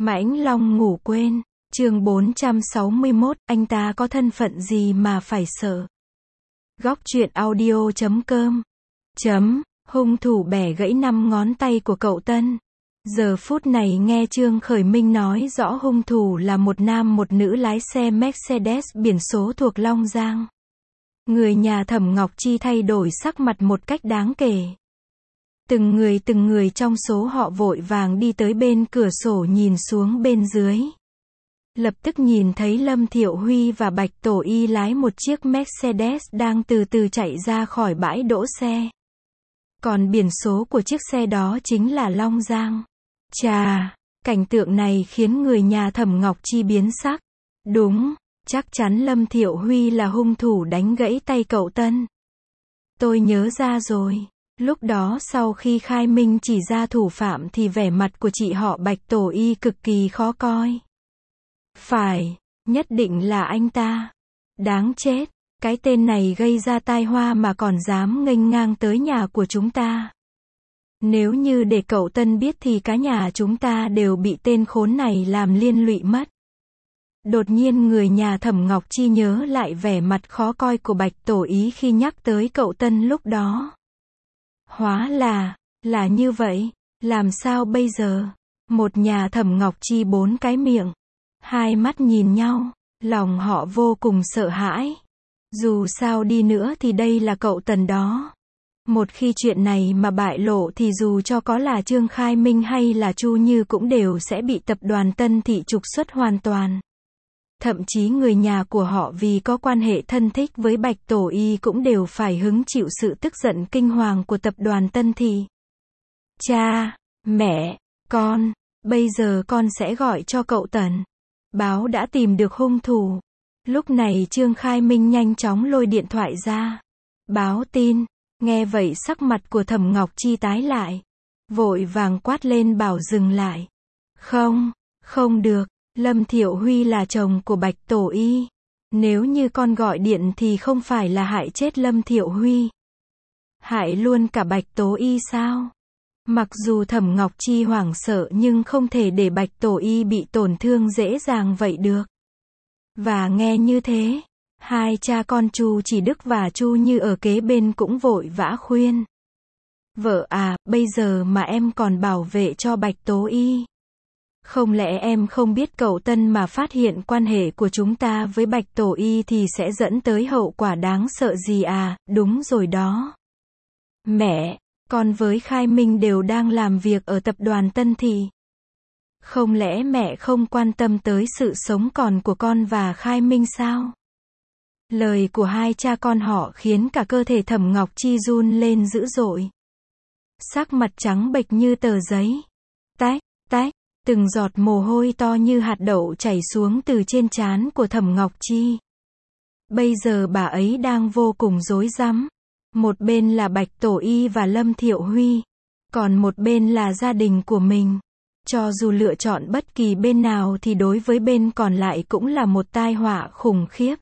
Mãnh Long ngủ quên. Chương 461, anh ta có thân phận gì mà phải sợ? Góc truyện audio.com. Hung thủ bẻ gãy 5 ngón tay của cậu Tân. Giờ phút này nghe Trương Khởi Minh nói rõ hung thủ là một nam một nữ lái xe Mercedes biển số thuộc Long Giang. Người nhà Thẩm Ngọc Chi thay đổi sắc mặt một cách đáng kể. Từng người trong số họ vội vàng đi tới bên cửa sổ nhìn xuống bên dưới. Lập tức nhìn thấy Lâm Thiệu Huy và Bạch Tổ Y lái một chiếc Mercedes đang từ từ chạy ra khỏi bãi đỗ xe. Còn biển số của chiếc xe đó chính là Long Giang. Chà, cảnh tượng này khiến người nhà Thẩm Ngọc Chi biến sắc. Đúng, chắc chắn Lâm Thiệu Huy là hung thủ đánh gãy tay cậu Tân. Tôi nhớ ra rồi. Lúc đó sau khi khai minh chỉ ra thủ phạm thì vẻ mặt của chị họ Bạch Tổ Y cực kỳ khó coi. Phải, nhất định là anh ta. Đáng chết, cái tên này gây ra tai họa mà còn dám nghênh ngang tới nhà của chúng ta. Nếu như để cậu Tân biết thì cả nhà chúng ta đều bị tên khốn này làm liên lụy mất. Đột nhiên người nhà Thẩm Ngọc Chi nhớ lại vẻ mặt khó coi của Bạch Tổ Y khi nhắc tới cậu Tân lúc đó. Hóa là như vậy, làm sao bây giờ? Một nhà Thẩm Ngọc Chi 4 cái miệng, hai mắt nhìn nhau, lòng họ vô cùng sợ hãi. Dù sao đi nữa thì đây là cậu Tần đó. Một khi chuyện này mà bại lộ thì dù cho có là Trương Khai Minh hay là Chu Như cũng đều sẽ bị tập đoàn Tân Thị trục xuất hoàn toàn. Thậm chí người nhà của họ vì có quan hệ thân thích với Bạch Tổ Y cũng đều phải hứng chịu sự tức giận kinh hoàng của tập đoàn Tân Thị. Cha, mẹ, con, bây giờ con sẽ gọi cho cậu Tần. Báo đã tìm được hung thủ. Lúc này Trương Khai Minh nhanh chóng lôi điện thoại ra. Báo tin, nghe vậy sắc mặt của Thẩm Ngọc Chi tái lại. Vội vàng quát lên bảo dừng lại. Không được. Lâm Thiệu Huy là chồng của Bạch Tổ Y. Nếu như con gọi điện thì không phải là hại chết Lâm Thiệu Huy. Hại luôn cả Bạch Tổ Y sao? Mặc dù Thẩm Ngọc Chi hoảng sợ nhưng không thể để Bạch Tổ Y bị tổn thương dễ dàng vậy được. Và nghe như thế, hai cha con Chu Chỉ Đức và Chu Như ở kế bên cũng vội vã khuyên. Vợ à, bây giờ mà em còn bảo vệ cho Bạch Tổ Y. Không lẽ em không biết cậu Tân mà phát hiện quan hệ của chúng ta với Bạch Tổ Y thì sẽ dẫn tới hậu quả đáng sợ gì à? Đúng rồi đó. Mẹ, con với Khai Minh đều đang làm việc ở tập đoàn Tân Thị. Không lẽ mẹ không quan tâm tới sự sống còn của con và Khai Minh sao? Lời của hai cha con họ khiến cả cơ thể Thẩm Ngọc Chi run lên dữ dội. Sắc mặt trắng bệch như tờ giấy. Tách. Từng giọt mồ hôi to như hạt đậu chảy xuống từ trên trán của Thẩm Ngọc Chi. Bây giờ bà ấy đang vô cùng rối rắm. Một bên là Bạch Tổ Y và Lâm Thiệu Huy. Còn một bên là gia đình của mình. Cho dù lựa chọn bất kỳ bên nào thì đối với bên còn lại cũng là một tai họa khủng khiếp.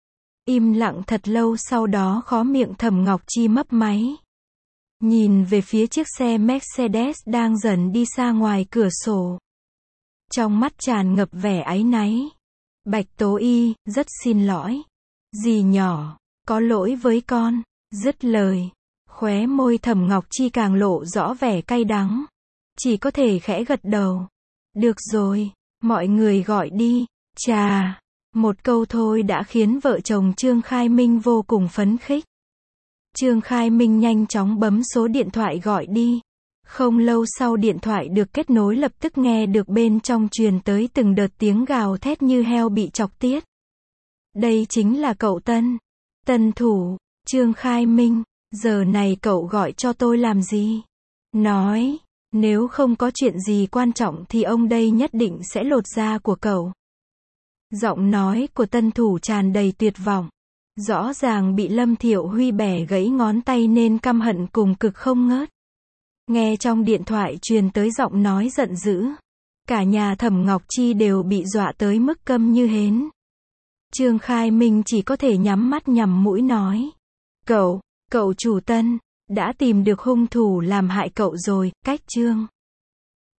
Im lặng thật lâu sau đó khóe miệng Thẩm Ngọc Chi mấp máy. Nhìn về phía chiếc xe Mercedes đang dần đi xa ngoài cửa sổ. Trong mắt tràn ngập vẻ áy náy. Bạch Tổ Y, rất xin lỗi. Dì nhỏ, có lỗi với con. Dứt lời, khóe môi Thẩm Ngọc Chi càng lộ rõ vẻ cay đắng. Chỉ có thể khẽ gật đầu. Được rồi, mọi người gọi đi. Chà, một câu thôi đã khiến vợ chồng Trương Khai Minh vô cùng phấn khích. Trương Khai Minh nhanh chóng bấm số điện thoại gọi đi. Không lâu sau điện thoại được kết nối lập tức nghe được bên trong truyền tới từng đợt tiếng gào thét như heo bị chọc tiết. Đây chính là cậu Tân. Tân thủ, Trương Khai Minh, giờ này cậu gọi cho tôi làm gì? Nói, nếu không có chuyện gì quan trọng thì ông đây nhất định sẽ lột da của cậu. Giọng nói của tân thủ tràn đầy tuyệt vọng. Rõ ràng bị Lâm Thiệu Huy bẻ gãy ngón tay nên căm hận cùng cực không ngớt. Nghe trong điện thoại truyền tới giọng nói giận dữ. Cả nhà Thẩm Ngọc Chi đều bị dọa tới mức câm như hến. Trương Khai Minh chỉ có thể nhắm mắt nhắm mũi nói. Cậu chủ Tân, đã tìm được hung thủ làm hại cậu rồi, cách Trương.